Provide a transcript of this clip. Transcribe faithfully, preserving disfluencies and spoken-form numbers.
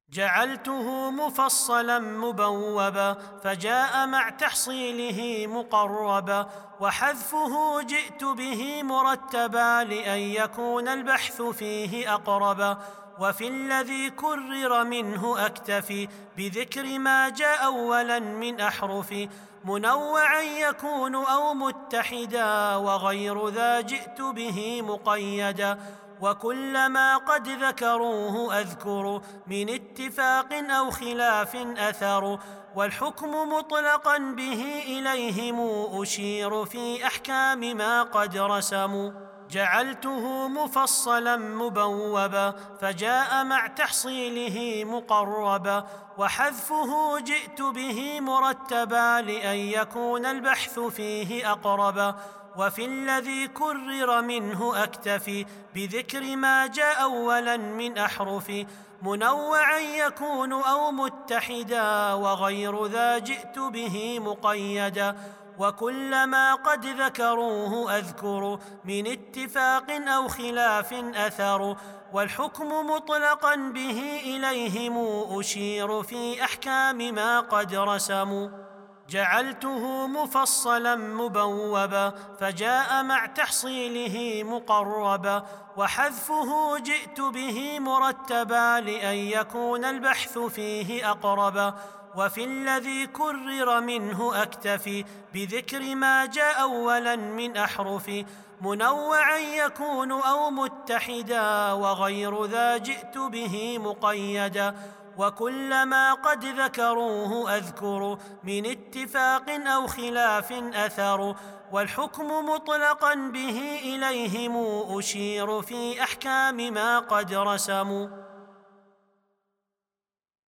جعلته مفصلا مبوبا فجاء مع تحصيله مقربا، وحذفه جئت به مرتبا لأن يكون البحث فيه أقربا. وفي الذي كرر منه أكتفي بذكر ما جاء أولا من أحرف، منوعا يكون أو متحدا وغير ذا جئت به مقيدا. وكلما قد ذكروه أذكر من اتفاق أو خلاف أثر، والحكم مطلقا به إليهم أشير في أحكام ما قد رسموا. جعلته مفصلا مبوبا فجاء مع تحصيله مقربا، وحذفه جئت به مرتبا لأن يكون البحث فيه أقربا. وفي الذي كرر منه أكتفي بذكر ما جاء أولا من أحرف، منوعا يكون أو متحدا وغير ذا جئت به مقيدا. وكلما قد ذكروه أذكر من اتفاق أو خلاف أثر، والحكم مطلقا به إليهم أشير في أحكام ما قد رسموا. جعلته مفصلا مبوبا فجاء مع تحصيله مقربا، وحذفه جئت به مرتبا لأن يكون البحث فيه أقربا. وفي الذي كرر منه أكتفي بذكر ما جاء أولا من أحرف، منوعا يكون أو متحدا وغير ذا جئت به مقيدا. وكلما قد ذكروه أذكر من اتفاق أو خلاف أثر، والحكم مطلقا به إليهم أشير في أحكام ما قد رسموا.